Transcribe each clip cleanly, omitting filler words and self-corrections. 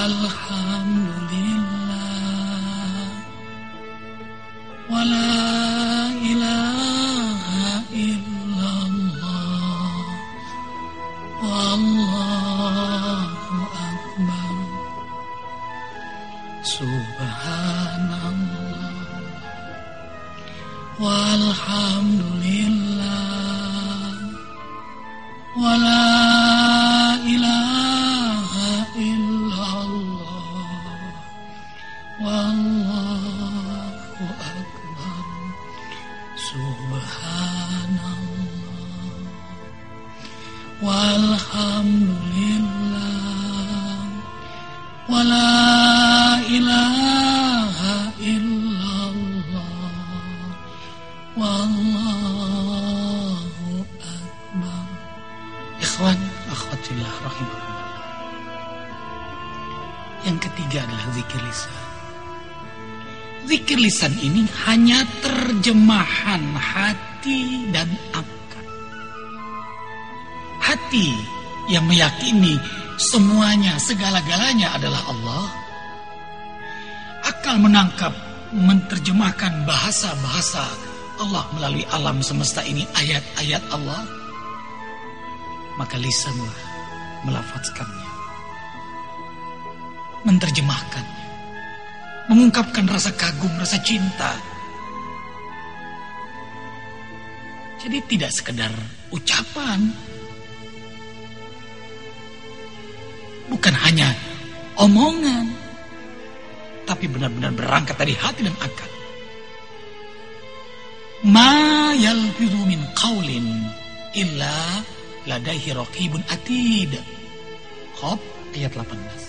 walhamdulillah, wala ilaha illallah, wallahu akbar, subhanallah, walhamdulillah, wala ilaha illallah, wallahu akbar, subhanallah, walhamdulillah, wala ilaha illallah, wallahu akbar. Ikhwan, akhwatillah rahimakumullah. Yang ketiga adalah zikir lisan. Zikir lisan ini hanya terjemahan hati dan akal. Hati yang meyakini semuanya, segala-galanya adalah Allah. Akal menangkap, menerjemahkan bahasa-bahasa Allah melalui alam semesta ini, ayat-ayat Allah. Maka lisanlah melafazkannya, menerjemahkannya, mengungkapkan rasa kagum, rasa cinta. Jadi tidak sekedar ucapan, bukan hanya omongan, tapi benar-benar berangkat dari hati dan akal. Ma yalfizu min qaulin illa ladaihi raqibun atid. Qaf ayat 18.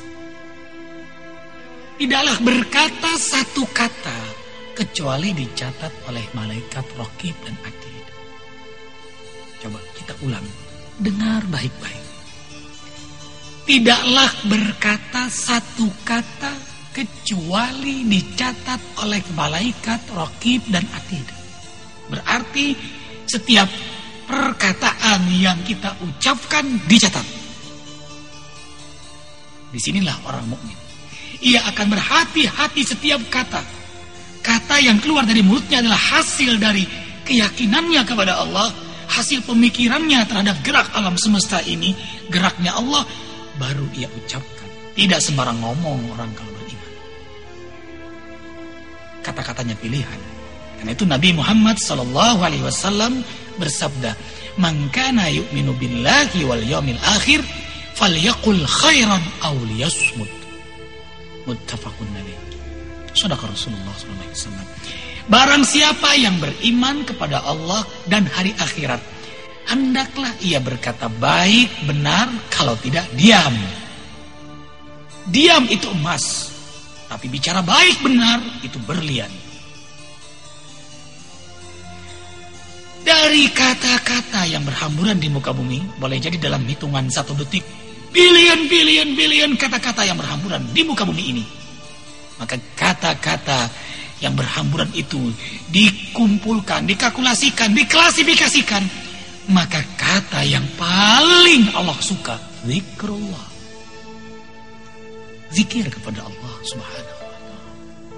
Tidaklah berkata satu kata kecuali dicatat oleh malaikat raqib dan atid. Coba kita ulang, dengar baik-baik. Tidaklah berkata satu kata kecuali dicatat oleh malaikat raqib dan atid. Berarti setiap perkataan yang kita ucapkan dicatat. Disinilah orang mukmin. Ia akan berhati-hati setiap kata. Kata yang keluar dari mulutnya adalah hasil dari keyakinannya kepada Allah, hasil pemikirannya terhadap gerak alam semesta ini, geraknya Allah, baru ia ucapkan. Tidak sembarang ngomong orang kalau beriman. Kata-katanya pilihan. Karena itu Nabi Muhammad SAW bersabda, "Man kana yu'minu billahi wal yawmil akhir falyaqul khairan aw liyasmut." Muttafaqun alaih. Shadaqa Rasulullah SAW. Barang siapa yang beriman kepada Allah dan hari akhirat, hendaklah ia berkata baik, benar, kalau tidak diam. Diam itu emas, tapi bicara baik benar itu berlian. Dari kata-kata yang berhamburan di muka bumi, boleh jadi dalam hitungan 1 detik, bilion kata-kata yang berhamburan di muka bumi ini. Maka kata-kata yang berhamburan itu dikumpulkan, dikalkulasikan, diklasifikasikan. Maka kata yang paling Allah suka, zikrullah. Zikir kepada Allah Subhanahu wa ta'ala.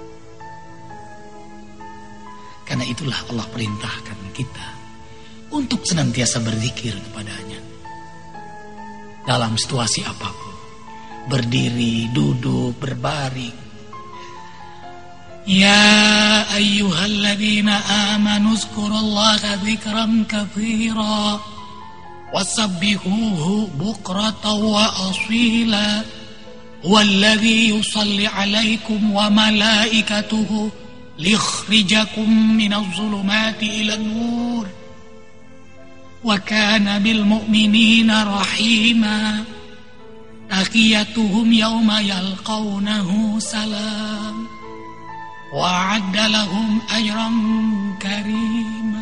Karena itulah Allah perintahkan kita untuk senantiasa berzikir kepadanya. Dalam situasi apapun. Berdiri, duduk, berbaring. Ya ayyuhalladzina amanu zkurullaha dzikran katsira wasabbihuhu bukratan wa asila. Walladzi yusalli alaikum wa malaikatuhu likhrijakum minaz zulumati ilan nur. Wa kana bil mu'minina rahima. Taqiyatuhum yawma yalqawnahu salam. Wa'adda lahum ajran karima.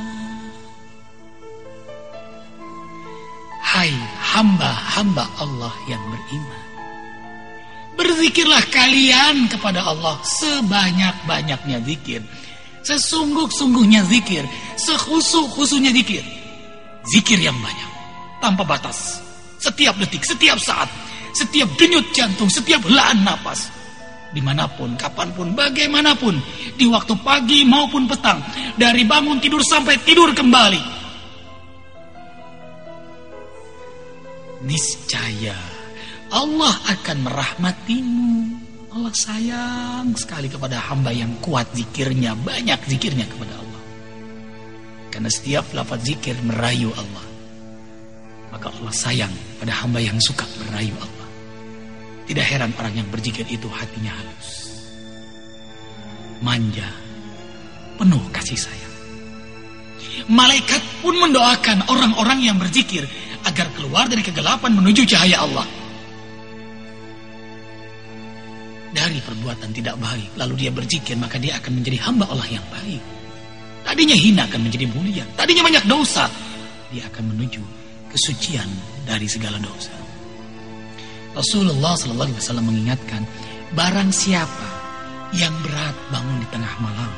Hai hamba-hamba Allah yang beriman, berzikirlah kalian kepada Allah sebanyak-banyaknya zikir, sesungguh-sungguhnya zikir, sekhusu-khusunya zikir. Zikir yang banyak, tanpa batas, setiap detik, setiap saat, setiap denyut jantung, setiap helaan napas. Dimanapun, kapanpun, bagaimanapun, di waktu pagi maupun petang, dari bangun tidur sampai tidur kembali. Niscaya Allah akan merahmatimu. Allah sayang sekali kepada hamba yang kuat zikirnya, banyak zikirnya kepada Allah. Karena setiap lafaz zikir merayu Allah. Maka Allah sayang pada hamba yang suka merayu Allah. Tidak heran orang yang berzikir itu hatinya halus, manja, penuh kasih sayang. Malaikat pun mendoakan orang-orang yang berzikir agar keluar dari kegelapan menuju cahaya Allah. Dari perbuatan tidak baik, lalu dia berzikir, maka dia akan menjadi hamba Allah yang baik. Tadinya hina akan menjadi mulia, tadinya banyak dosa, dia akan menuju kesucian dari segala dosa. Rasulullah SAW mengingatkan, barang siapa yang berat bangun di tengah malam,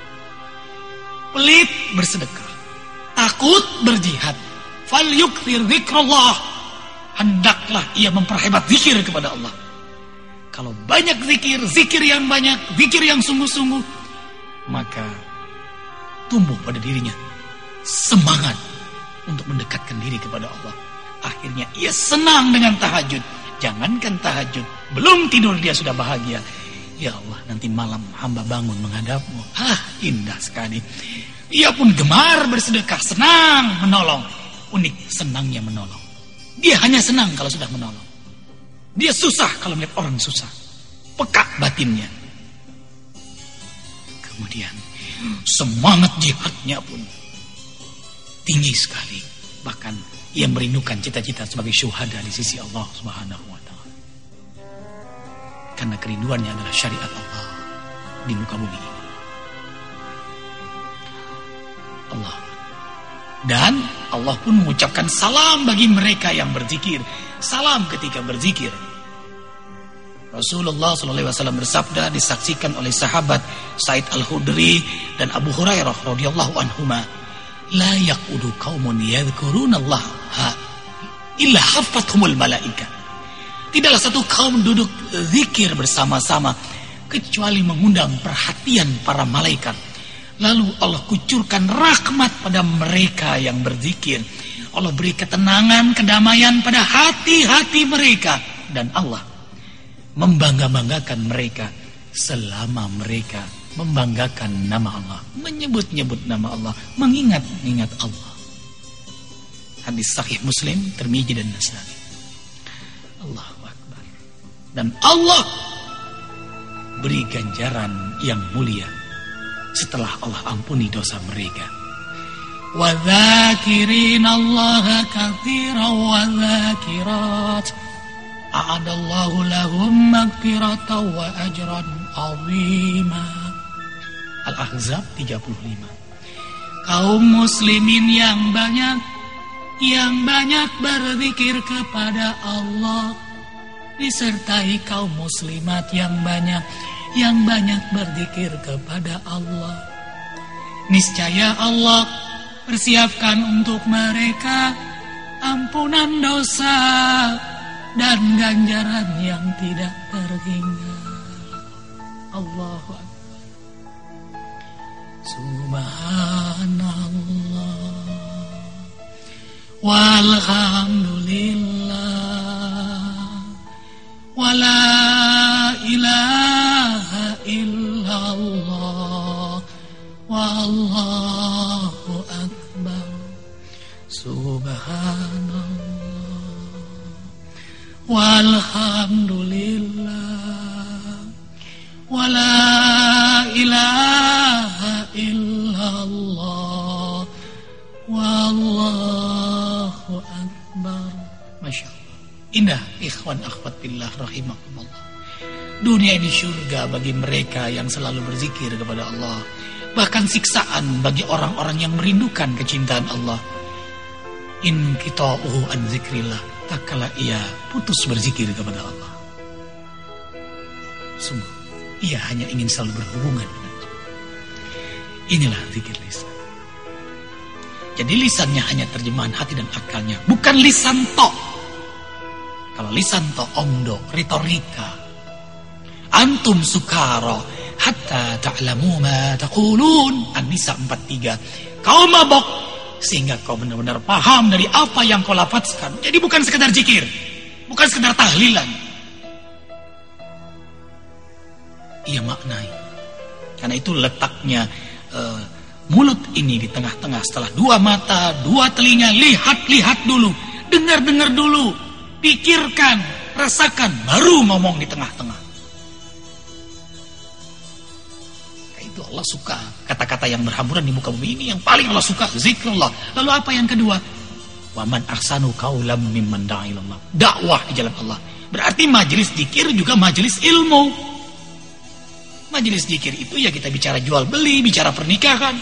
pelit bersedekah, takut berjihad, falyukthir zikrullah, hendaklah ia memperhebat zikir kepada Allah. Kalau banyak zikir, zikir yang banyak, zikir yang sungguh-sungguh, maka tumbuh pada dirinya semangat untuk mendekatkan diri kepada Allah. Akhirnya ia senang dengan tahajud. Jangankan tahajud, belum tidur dia sudah bahagia. Ya Allah, nanti malam hamba bangun menghadapmu. Indah sekali. Ia pun gemar bersedekah, senang menolong. Unik, senangnya menolong. Dia hanya senang kalau sudah menolong. Dia susah kalau melihat orang susah. Peka batinnya. Kemudian semangat jihadnya pun tinggi sekali. Bahkan ia merindukan cita-cita sebagai syuhada di sisi Allah Subhanahu wa ta'ala. Karena kerinduannya adalah syariat Allah di muka bumi ini. Allah. Dan Allah pun mengucapkan salam bagi mereka yang berzikir. Salam ketika berzikir. Rasulullah SAW bersabda, disaksikan oleh sahabat Sa'id Al-Khudri dan Abu Hurairah radhiyallahu anhuma, la yaqudu qaumun yadhkurunallaha illa haffathumul malaika. Tidaklah satu kaum duduk zikir bersama-sama kecuali mengundang perhatian para malaikat. Lalu Allah kucurkan rahmat pada mereka yang berzikir. Allah beri ketenangan, kedamaian pada hati-hati mereka. Dan Allah membangga-banggakan mereka selama mereka membanggakan nama Allah, menyebut-nyebut nama Allah, mengingat-ingat Allah. Hadis sahih Muslim, Tirmidzi dan Nasa'i. Allahu Akbar. Dan Allah beri ganjaran yang mulia setelah Allah ampuni dosa mereka. Wa dzakirina Allaha katsiran wa dzakirat a'adallahu lahum maghfiratan wa ajran 'azima. Al-Ahzab 35. Kaum muslimin yang banyak berzikir kepada Allah, disertai kaum muslimat yang banyak berzikir kepada Allah. Niscaya Allah persiapkan untuk mereka ampunan dosa dan ganjaran yang tidak terhingga. Allahu Akbar. Subhanallah walhamdulillah wala ilaha illallah wallahu akbar. Subhanallah walhamdulillah wala ilaha illallah wallahu akbar. Masya Allah. Indah ikhwan akhwat billah rahimakumullah. Dunia ini surga bagi mereka yang selalu berzikir kepada Allah. Bahkan siksaan bagi orang-orang yang merindukan kecintaan Allah. In qita'uhu an zikrillah, tak kala ia putus berzikir kepada Allah. Sungguh ia hanya ingin selalu berhubungan dengan Allah. Inilah zikir lisan. Jadi lisannya hanya terjemahan hati dan akalnya, bukan lisan tok. Kalau lisan to omdo, retorika. Antum sukara hatta ta'lamu ma taqulun. An-Nisa 43. Kau mabok sehingga kau benar-benar paham dari apa yang kau lafazkan. Jadi bukan sekedar zikir, bukan sekedar tahlilan. Ia maknai. Karena itu letaknya mulut ini di tengah-tengah. Setelah dua mata, dua telinga, lihat-lihat dulu, dengar-dengar dulu, pikirkan, rasakan, baru ngomong di tengah-tengah. Itu Allah suka kata-kata yang berhamburan di muka bumi ini. Yang paling Allah suka zikrullah. Lalu apa yang kedua? Wa man ahsanu qaulam mimman da'a ilallah. Dakwah di jalan Allah. Berarti majelis zikir juga majelis ilmu. Majelis zikir itu ya kita bicara jual beli, bicara pernikahan.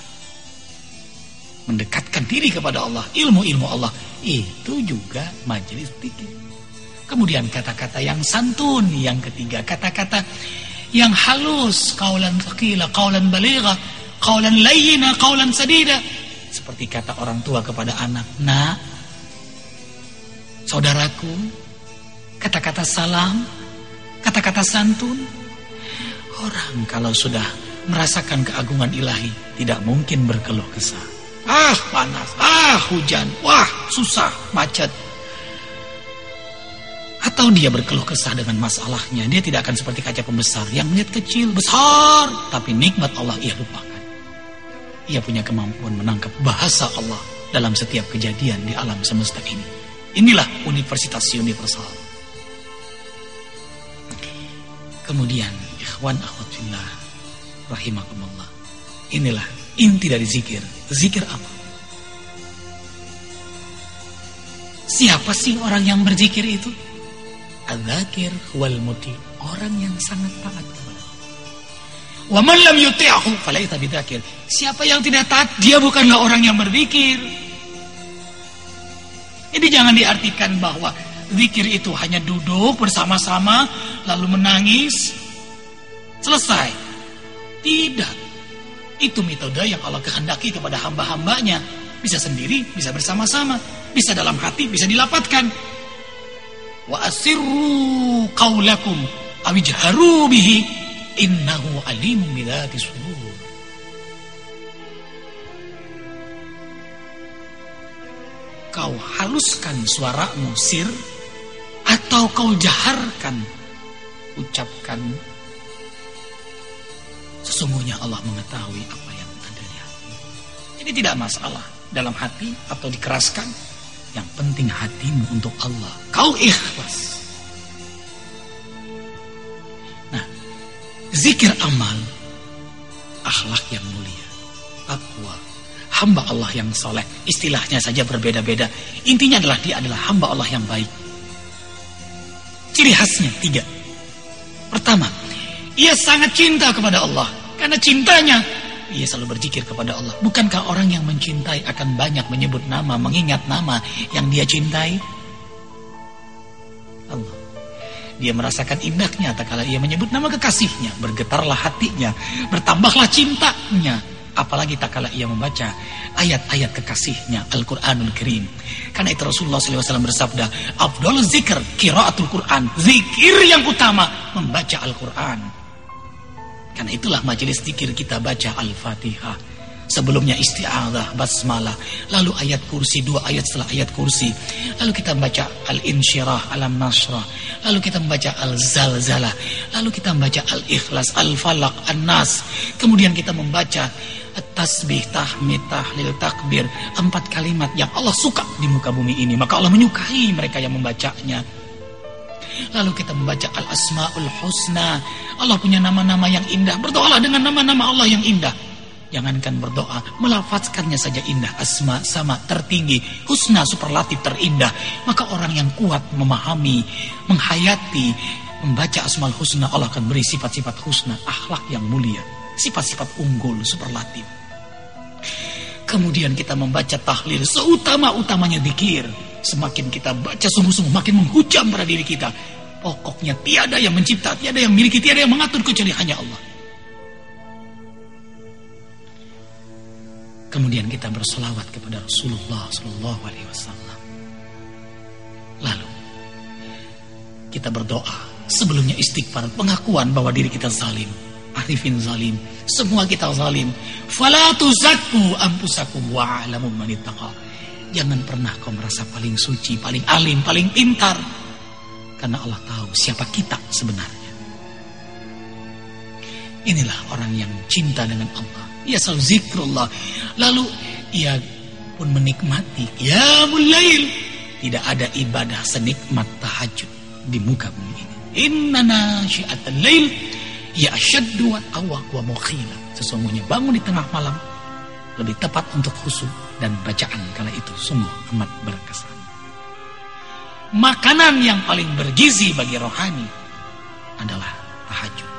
Mendekatkan diri kepada Allah, ilmu-ilmu Allah. Itu juga majelis zikir. Kemudian kata-kata yang santun, yang ketiga kata-kata yang halus, qaulan thaqila, qaulan baligha, qaulan layyina, qaulan sadida. Seperti kata orang tua kepada anak, "Nak, saudaraku," kata-kata salam, kata-kata santun. Orang kalau sudah merasakan keagungan ilahi tidak mungkin berkeluh kesah. Ah, panas, ah, hujan, wah, susah, macet. Atau dia berkeluh kesah dengan masalahnya, dia tidak akan seperti kaca pembesar yang melihat kecil, besar, tapi nikmat Allah ia lupakan. Ia punya kemampuan menangkap bahasa Allah dalam setiap kejadian di alam semesta ini. Inilah universitas universal. Kemudian, ikhwan akhwat fillah rahimakumullah. Inilah inti dari zikir. Zikir apa? Siapa sih orang yang berzikir itu? Adzakir wal muti, orang yang sangat taat kepada Allah. Wa man lam yuti'hu falaysa bidzakir. Siapa yang tidak taat, dia bukanlah orang yang berzikir. Jadi jangan diartikan bahwa zikir itu hanya duduk bersama-sama lalu menangis selesai. Tidak. Itu metode yang Allah kehendaki kepada hamba-hambanya. Bisa sendiri, bisa bersama-sama, bisa dalam hati, bisa dilapatkan. Wa asirru qaulakum awijharu bihi innahu alimun bidzati sudur. Kau haluskan suaramu sir atau kau jaharkan, ucapkan, sesungguhnya Allah mengetahui apa yang ada di hati. Jadi tidak masalah dalam hati atau dikeraskan. Yang penting hatimu untuk Allah. Kau ikhlas. Nah, zikir amal, akhlak yang mulia, takwa, hamba Allah yang soleh. Istilahnya saja berbeda-beda. Intinya adalah dia adalah hamba Allah yang baik. Ciri khasnya 3. Pertama, ia sangat cinta kepada Allah. Karena cintanya, ia selalu berzikir kepada Allah. Bukankah orang yang mencintai akan banyak menyebut nama, mengingat nama yang dia cintai? Allah. Dia merasakan indahnya tak kala ia menyebut nama kekasihnya. Bergetarlah hatinya, bertambahlah cintanya. Apalagi tak kala ia membaca ayat-ayat kekasihnya, Al-Quranul Karim. Karena itu Rasulullah SAW bersabda, afdhalul zikr qiraatul Quran. Zikir yang utama membaca Al-Quran. Karena itulah majelis zikir kita baca Al-Fatihah. Sebelumnya isti'adzah, basmalah. Lalu ayat kursi, 2 ayat setelah ayat kursi. Lalu kita membaca Al-Insyirah, Alam-Nasrah. Lalu kita membaca Al-Zalzalah. Lalu kita membaca Al-Ikhlas, Al-Falaq, An-Nas. Kemudian kita membaca At-Tasbih, Tahmid, Tahlil, Takbir. 4 kalimat yang Allah suka di muka bumi ini. Maka Allah menyukai mereka yang membacanya. Lalu kita membaca Al-Asma'ul Husna. Allah punya nama-nama yang indah. Berdoalah dengan nama-nama Allah yang indah. Jangankan berdoa, melafazkannya saja indah. Asma sama tertinggi, husna superlatif terindah. Maka orang yang kuat memahami, menghayati, membaca Asmaul Husna, Allah akan beri sifat-sifat husna, akhlak yang mulia, sifat-sifat unggul, superlatif. Kemudian kita membaca tahlil, seutama-utamanya zikir. Semakin kita baca sungguh-sungguh, makin menghujam pada diri kita. Pokoknya tiada yang mencipta, tiada yang memiliki, tiada yang mengatur kecuali hanya Allah. Kemudian kita berselawat kepada Rasulullah SAW. Lalu kita berdoa. Sebelumnya istighfar, pengakuan bahwa diri kita zalim. Arifin zalim, semua kita zalim. Fala tuzakku anfusakum wa a'lamu man ittaqa. Jangan pernah kau merasa paling suci, paling alim, paling pintar. Karena Allah tahu siapa kita sebenarnya. Inilah orang yang cinta dengan Allah. Ia selalu zikrullah. Lalu ia pun menikmati qiyamul lail. Tidak ada ibadah senikmat tahajud di muka bumi ini. Inna nasyi'atal lail ya asyaddu wa awaq wa mukhila. Sesungguhnya bangun di tengah malam lebih tepat untuk khusyuk dan bacaan kala itu sungguh amat berkesan. Makanan yang paling bergizi bagi rohani adalah tahajud.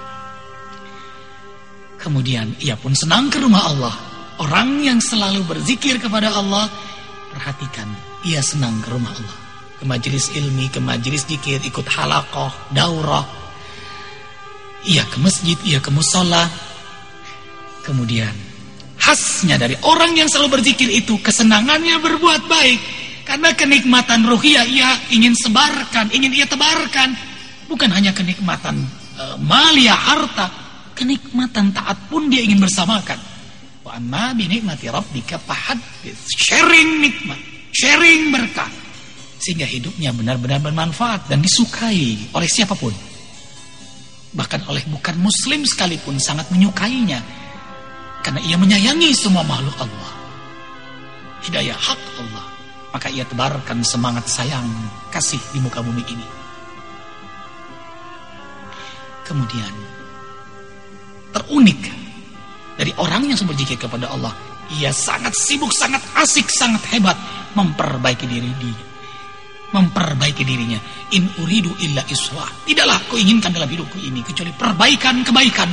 Kemudian ia pun senang ke rumah Allah. Orang yang selalu berzikir kepada Allah, perhatikan, ia senang ke rumah Allah. Ke majelis ilmi, ke majelis zikir, ikut halaqah, daurah. Ia ke masjid, ia ke mushola. Kemudian khasnya dari orang yang selalu berzikir itu, kesenangannya berbuat baik. Karena kenikmatan ruhiyah ia ingin sebarkan, ingin ia tebarkan. Bukan hanya kenikmatan malia, harta. Kenikmatan taat pun dia ingin bersamakan. Wa amma bi nikmati rabbika fahaddits. Sharing nikmat, sharing berkah. Sehingga hidupnya benar-benar bermanfaat dan disukai oleh siapapun. Bahkan oleh bukan muslim sekalipun sangat menyukainya. Karena ia menyayangi semua makhluk Allah. Hidayah hak Allah. Maka ia tebarkan semangat sayang, kasih di muka bumi ini. Kemudian terunik dari orang yang berzikir kepada Allah. Ia sangat sibuk, sangat asik, sangat hebat memperbaiki dirinya. In uridu illa islah. Tidaklah aku inginkan dalam hidupku ini kecuali perbaikan.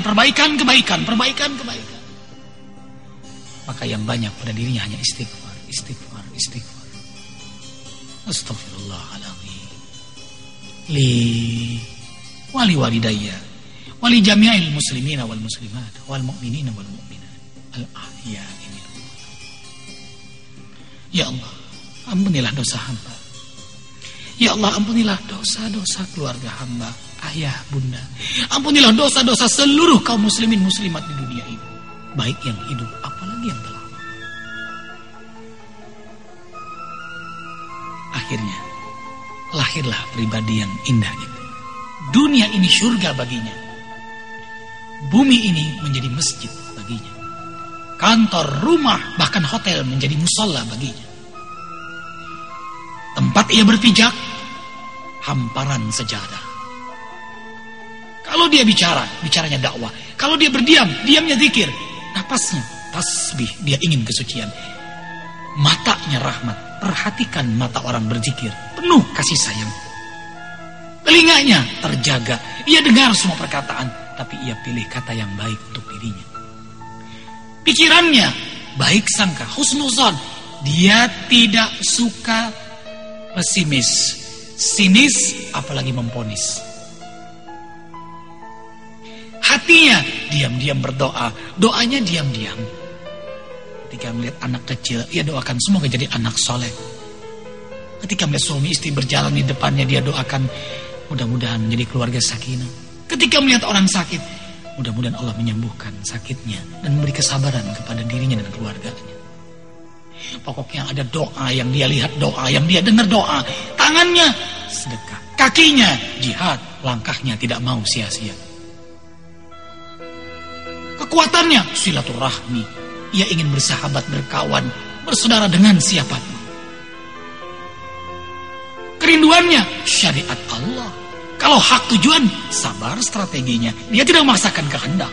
Maka yang banyak pada dirinya hanya istighfar. Astaghfirullahaladzim. Li wali walidayya wali jami'il muslimina wal muslimat wal mu'minina wal mu'minat al ahya'i minhum. Ya Allah, ampunilah dosa hamba. Ya Allah, ampunilah dosa-dosa keluarga hamba, ayah, bunda. Ampunilah dosa-dosa seluruh kaum muslimin muslimat di dunia ini, baik yang hidup apalagi yang telah. Akhirnya lahirlah pribadi yang indah itu. Dunia ini surga baginya. Bumi ini menjadi masjid baginya. Kantor, rumah, bahkan hotel menjadi mushola baginya. Tempat ia berpijak, hamparan sejadah. Kalau dia bicara, bicaranya dakwah. Kalau dia berdiam, diamnya zikir. Napasnya tasbih, dia ingin kesucian. Matanya rahmat. Perhatikan mata orang berzikir, penuh kasih sayang. Telinganya terjaga, ia dengar semua perkataan, tapi ia pilih kata yang baik untuk dirinya. Pikirannya baik sangka, husnuzon. Dia tidak suka pesimis, sinis, apalagi memponis. Hatinya diam-diam berdoa, doanya diam-diam. Ketika melihat anak kecil, ia doakan semoga jadi anak soleh. Ketika melihat suami istri berjalan di depannya, dia doakan mudah-mudahan menjadi keluarga sakinah. Ketika melihat orang sakit, mudah-mudahan Allah menyembuhkan sakitnya dan memberi kesabaran kepada dirinya dan keluarganya. Pokoknya ada doa yang dia lihat, doa yang dia dengar, doa. Tangannya sedekah, kakinya jihad, langkahnya tidak mau sia-sia. Kekuatannya silaturahmi. Ia ingin bersahabat, berkawan, bersaudara dengan siapapun. Kerinduannya syariat Allah. Kalau hak tujuan, sabar strateginya. Dia tidak memaksakan kehendak.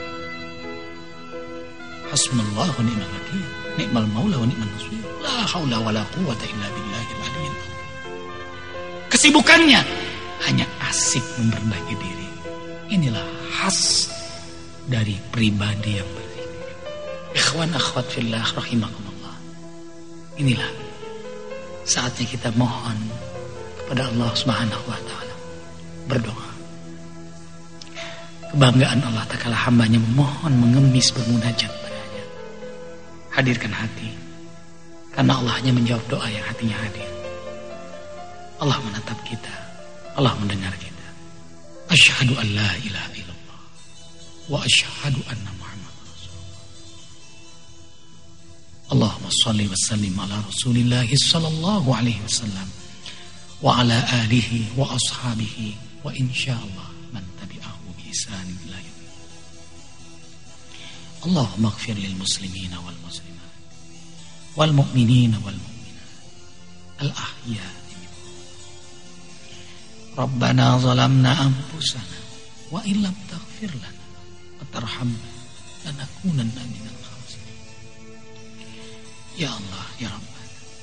Hasbunallahu wa ni'mal wakil, ni'mal maula wa ni'mal nasir. La haula wala quwwata illa billahil aliyyil azim. Kesibukannya hanya asik memperbaiki diri. Inilah khas dari pribadi yang berzikir. Ikhwan akhwat fillah rahimakumullah. Inilah saatnya kita mohon kepada Allah Subhanahu wa taala, berdoa. Kebanggaan Allah tak kalah hambanya memohon, mengemis, bermunajat padanya. Hadirkan hati, karena Allah hanya menjawab doa yang hatinya hadir. Allah menatap kita, Allah mendengar kita. Asyhadu an la ilaha illallah wa asyhadu anna Muhammadar Rasulullah. Allahumma shalli wa sallim ala Rasulillah sallallahu alaihi wasallam wa ala alihi wa ashabihi wa insyaallah man tabi'ahu bi ihsan ila yaumil. Allahumma ighfir lil muslimina wal muslimat wal mu'minina wal mu'minat al ahya. Rabbana zalamna anfusana wa illam taghfir lana wa tarhamna lanakunanna minal khasirin. Ya Allah, ya Rabbana,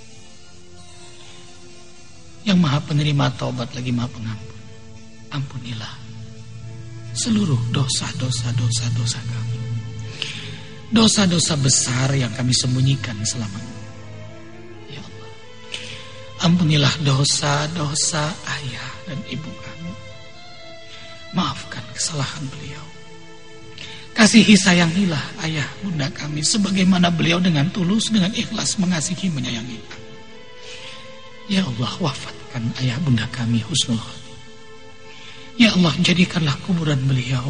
yang Maha Penerima taubat lagi Maha Pengampun, ampunilah seluruh dosa-dosa kami, dosa-dosa besar yang kami sembunyikan selama ini. Ya Allah, ampunilah dosa-dosa ayah dan ibu kami. Maafkan kesalahan beliau. Kasihi sayangilah ayah bunda kami sebagaimana beliau dengan tulus, dengan ikhlas mengasihi menyayangi kami. Ya Allah, wafatkan ayah bunda kami husnul khotimah. Ya Allah, jadikanlah kuburan beliau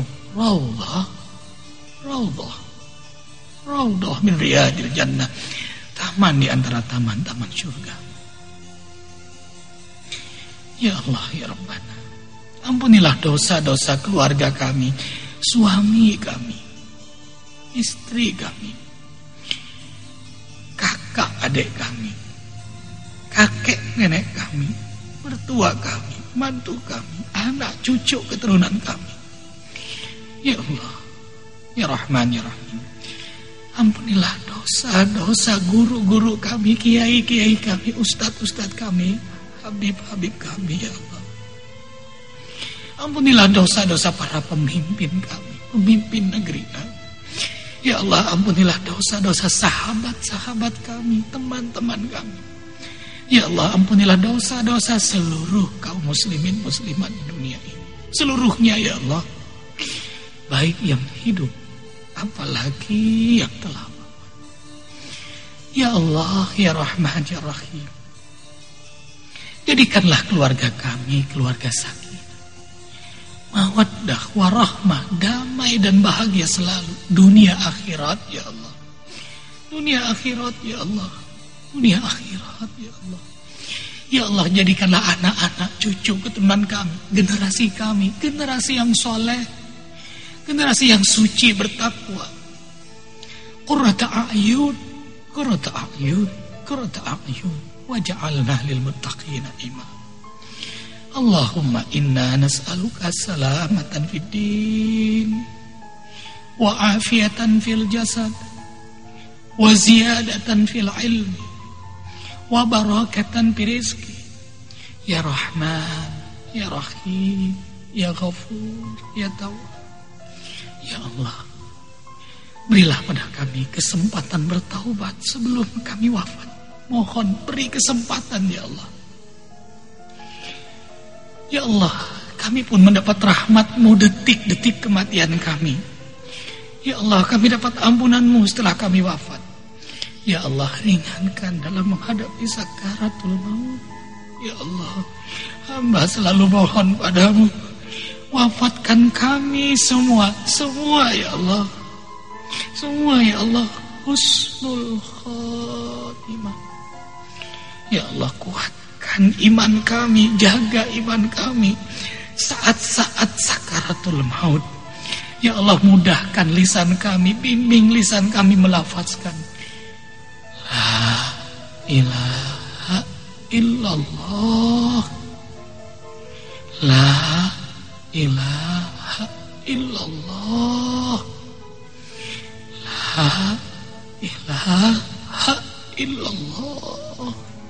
raudhah min riyadil jannah, taman di antara taman-taman surga. Ya Allah, ya Rabbana, ampunilah dosa-dosa keluarga kami, suami kami, istri kami, kakak adik kami, kakek nenek kami, mertua kami, mantu kami, anak cucu keturunan kami. Ya Allah, ya Rahman, ya Rahim, ampunilah dosa-dosa guru-guru kami, kiai-kiai kami, ustadz-ustadz kami, habib-habib kami, ya Allah. Ampunilah dosa-dosa para pemimpin kami, pemimpin negeri kami. Ya Allah, ampunilah dosa-dosa sahabat-sahabat kami, teman-teman kami. Ya Allah, ampunilah dosa-dosa seluruh kaum muslimin muslimat di dunia ini. Seluruhnya, ya Allah. Baik yang hidup, apalagi yang telah wafat. Ya Allah, ya Rahman, ya Rahim, jadikanlah keluarga kami keluarga sakinah, mawaddah, warahmah, damai dan bahagia selalu, dunia akhirat, ya Allah. Dunia akhirat, ya Allah. Dunia akhirat, ya Allah. Ya Allah, jadikanlah anak-anak, cucu, keturunan kami, generasi yang soleh, generasi yang suci, bertakwa. Qurrata a'yun, waj'alna lil muttaqina imama. Allahumma inna nas'aluka salamatan fid din wa afiyatan fil jasad wa ziyadatan fil ilmi wa barakatan fil rizqi. Ya Rahman, ya Rahim, ya Ghafur, ya Tawwab. Ya Allah, berilah pada kami kesempatan bertaubat sebelum kami wafat. Mohon beri kesempatan, ya Allah. Ya Allah, kami pun mendapat rahmat-Mu detik-detik kematian kami. Ya Allah, kami dapat ampunan-Mu setelah kami wafat. Ya Allah, ringankan dalam menghadapi sakaratul maut. Ya Allah, hamba selalu mohon padamu, wafatkan kami semua ya Allah. Semua, ya Allah, husnul khotimah. Ya Allah, kuatkan iman kami, jaga iman kami saat-saat sakaratul maut. Ya Allah, mudahkan lisan kami, bimbing lisan kami melafazkan La ilaha illallah, La ilaha illallah, La ilaha illallah.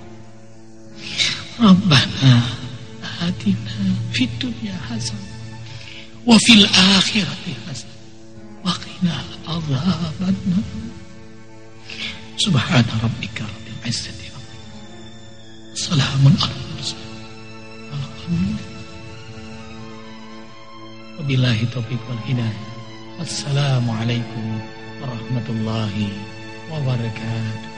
Rabbana atina fid dunya hasanah wa fil akhirati hasanah wa qina adzabannar. Subhana rabbika rabbil izzati amma yasifun, salamun alal mursalin, alhamdulillah. Wabillahi taufiq wal hidayah. Wassalamu alaikum warahmatullahi wabarakatuh.